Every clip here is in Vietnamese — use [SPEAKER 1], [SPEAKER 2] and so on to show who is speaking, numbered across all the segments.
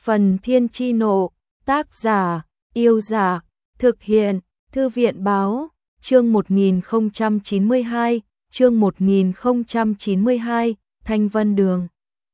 [SPEAKER 1] Phần Thiên Chi Nộ, tác giả, Yêu Giả, thực hiện, Thư viện Báo, chương 1092, Thanh Vân Đường.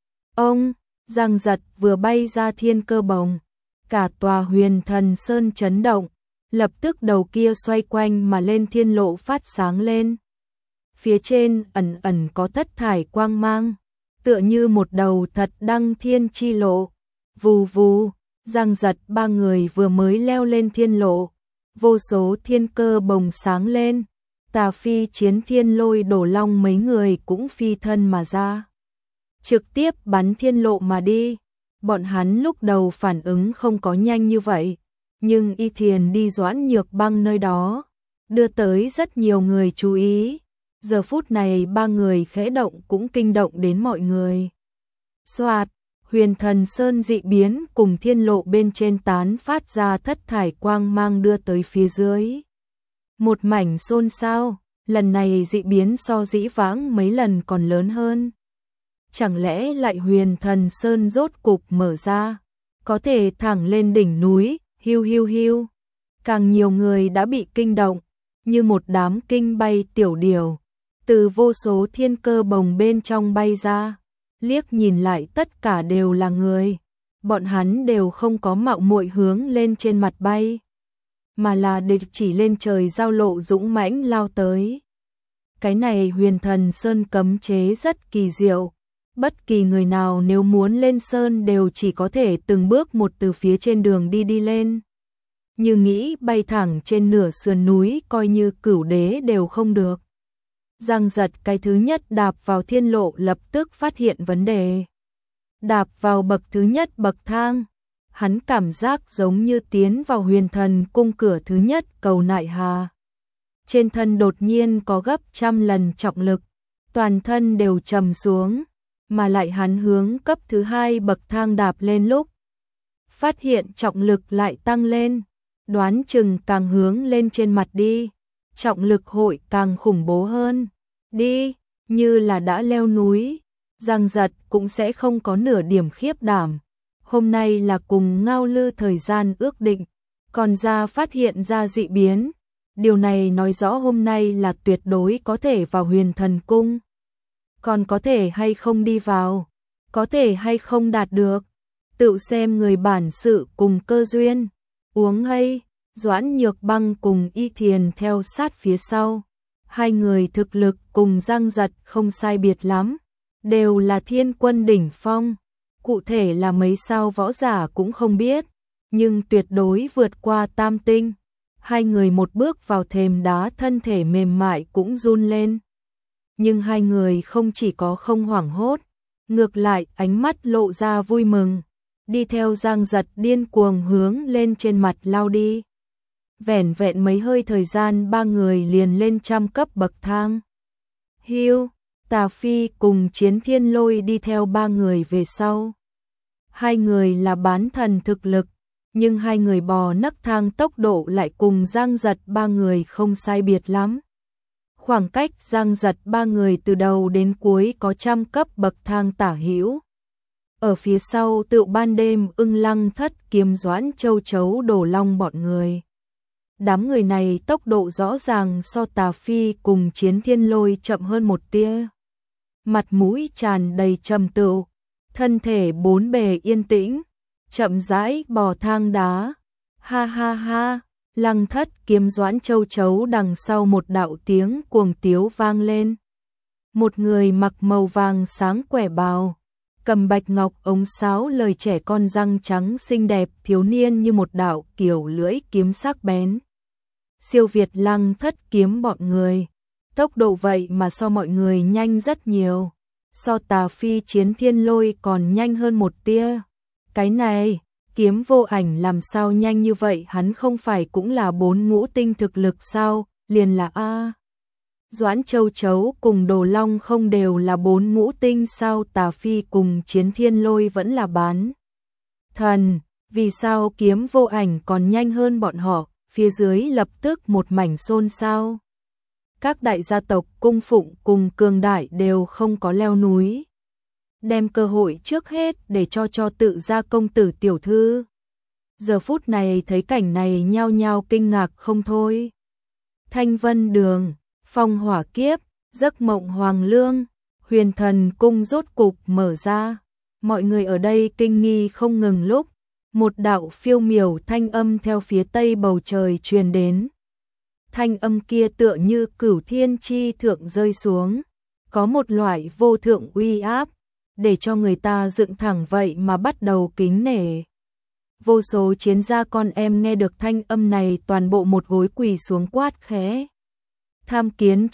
[SPEAKER 1] Ông, Giang Giật vừa bay ra thiên cơ bồng, cả tòa Huyền Thần Sơn chấn động, lập tức đầu kia xoay quanh mà lên thiên lộ phát sáng lên. Phía trên ẩn ẩn có thất thải quang mang, tựa như một đầu thật đăng thiên chi lộ. Vù vù, Giang Giật ba người vừa mới leo lên thiên lộ, vô số thiên cơ bồng sáng lên, Tà Phi Chiến Thiên Lôi Đổ Long mấy người cũng phi thân mà ra, trực tiếp bắn thiên lộ mà đi. Bọn hắn lúc đầu phản ứng không có nhanh như vậy, nhưng Y Thiền đi Doãn Nhược Băng nơi đó, đưa tới rất nhiều người chú ý. Giờ phút này ba người khẽ động cũng kinh động đến mọi người. Soạt, Huyền Thần Sơn dị biến cùng thiên lộ bên trên tán phát ra thất thải quang mang đưa tới phía dưới. Một mảnh xôn xao, lần này dị biến so dĩ vãng mấy lần còn lớn hơn. Chẳng lẽ lại Huyền Thần Sơn rốt cục mở ra, có thể thẳng lên đỉnh núi, hiu hiu hiu. Càng nhiều người đã bị kinh động, như một đám kinh bay tiểu điểu, từ vô số thiên cơ bồng bên trong bay ra. Liếc nhìn lại tất cả đều là người, bọn hắn đều không có mạo muội hướng lên trên mặt bay, mà là để chỉ lên trời giao lộ dũng mãnh lao tới. Cái này Huyền Thần Sơn cấm chế rất kỳ diệu, bất kỳ người nào nếu muốn lên sơn đều chỉ có thể từng bước một từ phía trên đường đi lên. Như nghĩ bay thẳng trên nửa sườn núi coi như cửu đế đều không được. Giang Giật cái thứ nhất đạp vào thiên lộ lập tức phát hiện vấn đề. Đạp vào bậc thứ nhất bậc thang, hắn cảm giác giống như tiến vào Huyền Thần cung cửa thứ nhất cầu nại hà. Trên thân đột nhiên có gấp trăm lần trọng lực, toàn thân đều trầm xuống, mà lại hắn hướng cấp thứ hai bậc thang đạp lên lúc, phát hiện trọng lực lại tăng lên, đoán chừng càng hướng lên trên mặt đi, trọng lực hội càng khủng bố hơn. Đi, như là đã leo núi, Giang Giật cũng sẽ không có nửa điểm khiếp đảm. Hôm nay là cùng Ngao Lư thời gian ước định, còn ra phát hiện ra dị biến. Điều này nói rõ hôm nay là tuyệt đối có thể vào Huyền Thần Cung. Còn có thể hay không đi vào, có thể hay không đạt được, tự xem người bản sự cùng cơ duyên. Uống hay, Doãn Nhược Băng cùng Y Thiền theo sát phía sau. Hai người thực lực cùng Giang Giật không sai biệt lắm, đều là thiên quân đỉnh phong. Cụ thể là mấy sao võ giả cũng không biết, nhưng tuyệt đối vượt qua tam tinh. Hai người một bước vào thềm đá thân thể mềm mại cũng run lên. Nhưng hai người không chỉ có không hoảng hốt, ngược lại ánh mắt lộ ra vui mừng, đi theo Giang Giật điên cuồng hướng lên trên mặt lao đi. Vẻn vẹn mấy hơi thời gian ba người liền lên trăm cấp bậc thang. Hiu, Tà Phi cùng Chiến Thiên Lôi đi theo ba người về sau. Hai người là bán thần thực lực, nhưng hai người bò nấc thang tốc độ lại cùng Giang Giật ba người không sai biệt lắm. Khoảng cách Giang Giật ba người từ đầu đến cuối có trăm cấp bậc thang tả hữu. Ở phía sau Tựu Ban Đêm, Ưng Lăng Thất, Kiếm Doãn, Châu Chấu, Đổ Long bọn người. Đám người này tốc độ rõ ràng so Tà Phi cùng Chiến Thiên Lôi chậm hơn một tia. Mặt mũi tràn đầy trầm tựu, thân thể bốn bề yên tĩnh, chậm rãi bò thang đá. Ha ha ha, Lăng Thất, Kiếm Doãn, Châu Chấu đằng sau một đạo tiếng cuồng tiếu vang lên. Một người mặc màu vàng sáng quẻ bào, cầm bạch ngọc ống sáo, lời trẻ con răng trắng xinh đẹp thiếu niên như một đạo kiểu lưỡi kiếm sắc bén. Siêu việt Lăng Thất Kiếm bọn người, tốc độ vậy mà so mọi người nhanh rất nhiều, so Tà Phi Chiến Thiên Lôi còn nhanh hơn một tia. Cái này, Kiếm Vô Ảnh làm sao nhanh như vậy, hắn không phải cũng là 4 ngũ tinh thực lực sao, liền là A. Doãn, Châu Chấu cùng Đồ Long không đều là 4 ngũ tinh sao, Tà Phi cùng Chiến Thiên Lôi vẫn là bán thần, vì sao Kiếm Vô Ảnh còn nhanh hơn bọn họ? Phía dưới lập tức một mảnh xôn xao. Các đại gia tộc cung phụng cùng cường đại đều không có leo núi. đem cơ hội trước hết để cho tự gia công tử tiểu thư. Giờ phút này thấy cảnh này nhao nhao kinh ngạc không thôi. Thanh Vân Đường, Phong Hỏa Kiếp, Giấc Mộng Hoàng Lương, Huyền Thần Cung rốt cục mở ra. Mọi người ở đây kinh nghi không ngừng lúc, một đạo phiêu miểu thanh âm theo phía tây bầu trời truyền đến. Thanh âm kia tựa như cửu thiên chi thượng rơi xuống, có một loại vô thượng uy áp, để cho người ta dựng thẳng vậy mà bắt đầu kính nể. Vô số chiến gia con em nghe được thanh âm này toàn bộ một gối quỳ xuống quát khẽ. Tham kiến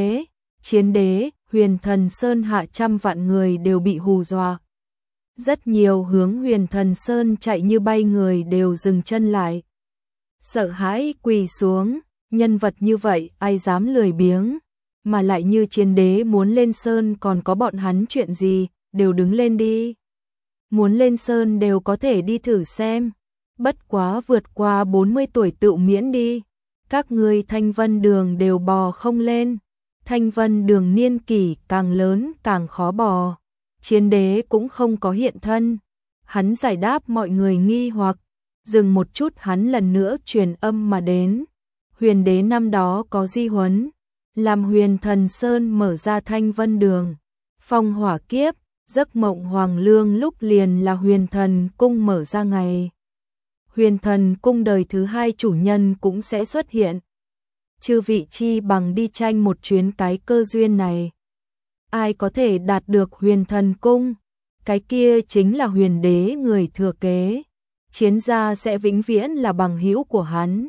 [SPEAKER 1] chiến đế, Huyền Thần Sơn hạ trăm vạn người đều bị hù dọa. Rất nhiều hướng Huyền Thần Sơn chạy như bay người đều dừng chân lại. Sợ hãi quỳ xuống, nhân vật như vậy ai dám lười biếng, mà lại như chiến đế muốn lên Sơn còn có bọn hắn chuyện gì, đều đứng lên đi. Muốn lên Sơn đều có thể đi thử xem, bất quá vượt qua 40 tuổi tự miễn đi. Các ngươi Thanh Vân Đường đều bò không lên, Thanh Vân Đường niên kỷ càng lớn càng khó bò. Chiến đế cũng không có hiện thân. Hắn giải đáp mọi người nghi hoặc, dừng một chút hắn lần nữa truyền âm mà đến. Huyền đế năm đó có di huấn, làm Huyền Thần Sơn mở ra Thanh Vân Đường, Phong Hỏa Kiếp, Giấc Mộng Hoàng Lương lúc liền là Huyền Thần Cung mở ra ngày. Huyền Thần Cung đời thứ hai chủ nhân cũng sẽ xuất hiện. Chư vị chi bằng đi tranh một chuyến cái cơ duyên này. Ai có thể đạt được Huyền Thần Cung, cái kia chính là huyền đế người thừa kế. Chiến gia sẽ vĩnh viễn là bằng hữu của hắn.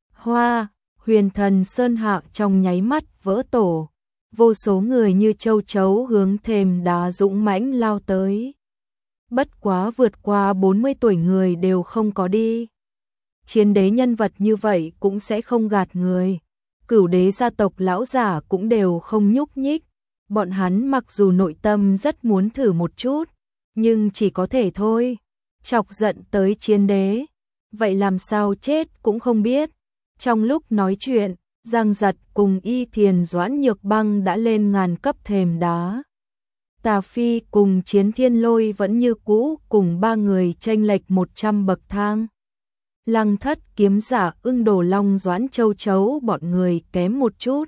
[SPEAKER 1] Huyền Thần Sơn hạ trong nháy mắt vỡ tổ. Vô số người như châu chấu hướng thềm đá dũng mãnh lao tới. Bất quá vượt qua 40 tuổi người đều không có đi. Chiến đế nhân vật như vậy cũng sẽ không gạt người. Cửu đế gia tộc lão giả cũng đều không nhúc nhích. Bọn hắn mặc dù nội tâm rất muốn thử một chút, nhưng chỉ có thể thôi. Chọc giận tới chiến đế, vậy làm sao chết cũng không biết. Trong lúc nói chuyện, Giang Giật cùng Y Thiền Doãn Nhược Băng đã lên ngàn cấp thềm đá. Tà Phi cùng Chiến Thiên Lôi vẫn như cũ cùng ba người chênh lệch 100 bậc thang. Lăng Thất Kiếm Giả Ưng Đồ Long Doãn Châu Chấu bọn người kém một chút.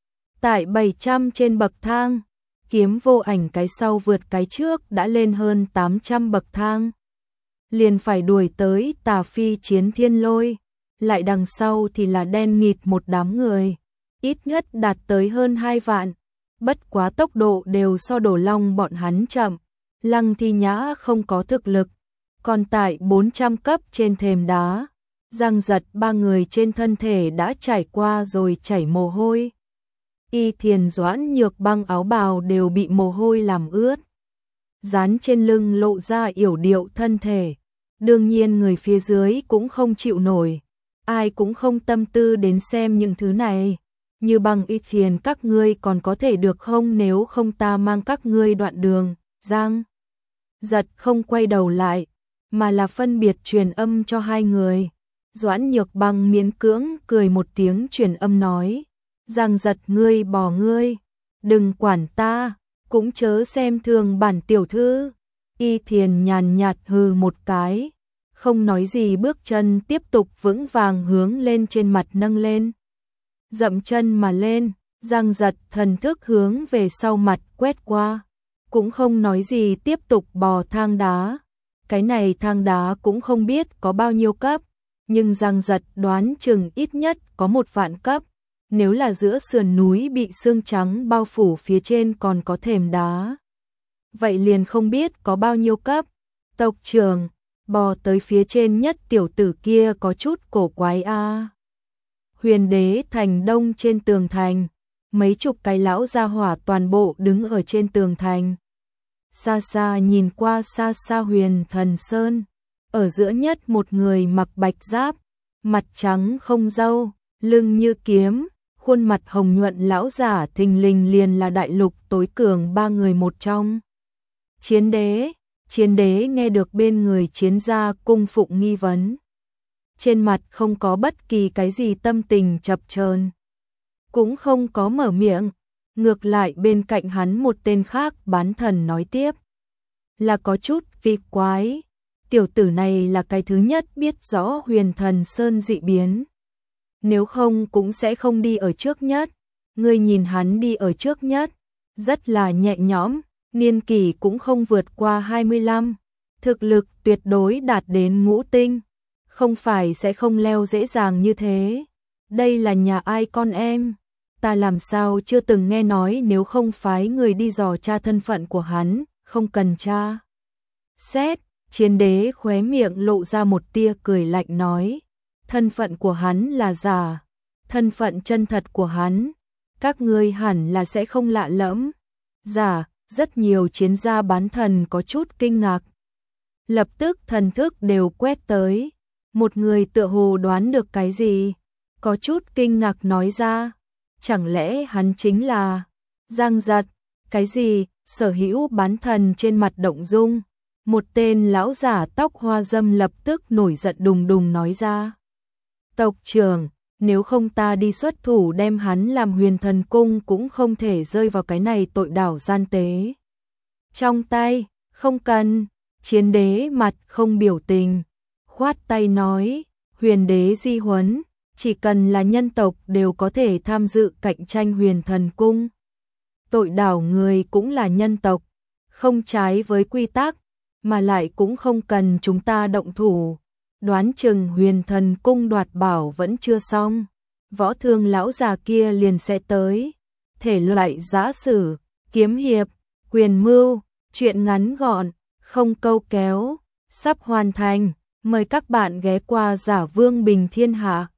[SPEAKER 1] Tại 700 trên bậc thang, Kiếm Vô Ảnh cái sau vượt cái trước đã lên hơn 800 bậc thang. Liền phải đuổi tới Tà Phi Chiến Thiên Lôi, lại đằng sau thì là đen nghịt một đám người, ít nhất đạt tới hơn 2 vạn. Bất quá tốc độ đều so Đồ Long bọn hắn chậm, Lăng Thi Nhã không có thực lực. Còn tại 400 cấp trên thềm đá, Giang Giật ba người trên thân thể đã trải qua rồi chảy mồ hôi. Y Thiền Doãn Nhược Băng áo bào đều bị mồ hôi làm ướt. Dán trên lưng lộ ra yểu điệu thân thể. Đương nhiên người phía dưới cũng không chịu nổi. Ai cũng không tâm tư đến xem những thứ này. Như Băng Y Thiền các ngươi còn có thể được không, nếu không ta mang các ngươi đoạn đường. Giang Giật không quay đầu lại, mà là phân biệt truyền âm cho hai người. Doãn Nhược Băng miễn cưỡng cười một tiếng truyền âm nói. Giang Giật ngươi bỏ ngươi, đừng quản ta, cũng chớ xem thường bản tiểu thư. Y Thiền nhàn nhạt hừ một cái, không nói gì, bước chân tiếp tục vững vàng hướng lên trên mặt nâng lên. Dậm chân mà lên, Giang Giật thần thức hướng về sau mặt quét qua, cũng không nói gì tiếp tục bò thang đá. Cái này thang đá cũng không biết có bao nhiêu cấp, nhưng Giang Giật đoán chừng ít nhất có 1 vạn cấp. Nếu là giữa sườn núi bị sương trắng bao phủ phía trên còn có thềm đá, vậy liền không biết có bao nhiêu cấp. Tộc trưởng, bò tới phía trên nhất tiểu tử kia có chút cổ quái a. Huyền Đế Thành Đông trên tường thành, mấy chục cái lão gia hỏa toàn bộ đứng ở trên tường thành. Xa xa nhìn qua xa xa Huyền Thần Sơn, ở giữa nhất một người mặc bạch giáp, mặt trắng không râu, lưng như kiếm, khuôn mặt hồng nhuận lão giả thình lình liền là đại lục tối cường 3 người một trong. Chiến đế nghe được bên người chiến gia cung phụng nghi vấn. Trên mặt không có bất kỳ cái gì tâm tình chập chờn, cũng không có mở miệng, ngược lại bên cạnh hắn một tên khác bán thần nói tiếp. là có chút kỳ quái. Tiểu tử này là cái thứ nhất biết rõ Huyền Thần Sơn dị biến. Nếu không cũng sẽ không đi ở trước nhất. Ngươi nhìn hắn đi ở trước nhất, rất là nhẹ nhõm, niên kỷ cũng không vượt qua 25. Thực lực tuyệt đối đạt đến ngũ tinh. Không phải sẽ không leo dễ dàng như thế. Đây là nhà ai con em? Ta làm sao chưa từng nghe nói, nếu không phái người đi dò tra thân phận của hắn, không cần tra xét. Chiến đế khóe miệng lộ ra một tia cười lạnh nói, thân phận của hắn là giả, thân phận chân thật của hắn, các ngươi hẳn là sẽ không lạ lẫm. Giả, rất nhiều chiến gia bán thần có chút kinh ngạc. Lập tức thần thức đều quét tới, một người tựa hồ đoán được cái gì, có chút kinh ngạc nói ra, chẳng lẽ hắn chính là Giang Giật? Cái gì? Sở hữu bán thần trên mặt động dung. Một tên lão giả tóc hoa râm lập tức nổi giận đùng đùng nói ra, tộc trưởng, nếu không ta đi xuất thủ đem hắn làm Huyền Thần Cung cũng không thể rơi vào cái này tội đảo gian tế trong tay. Không cần. Chiến đế mặt không biểu tình, khoát tay nói, huyền đế di huấn, chỉ cần là nhân tộc đều có thể tham dự cạnh tranh Huyền Thần Cung. Tội đảo người cũng là nhân tộc, không trái với quy tắc, mà lại cũng không cần chúng ta động thủ. Đoán chừng Huyền Thần Cung đoạt bảo vẫn chưa xong, võ thương lão già kia liền sẽ tới. Thể loại giã sử, kiếm hiệp, quyền mưu, chuyện ngắn gọn, không câu kéo, sắp hoàn thành. Mời các bạn ghé qua Giả Vương Bình Thiên Hạ.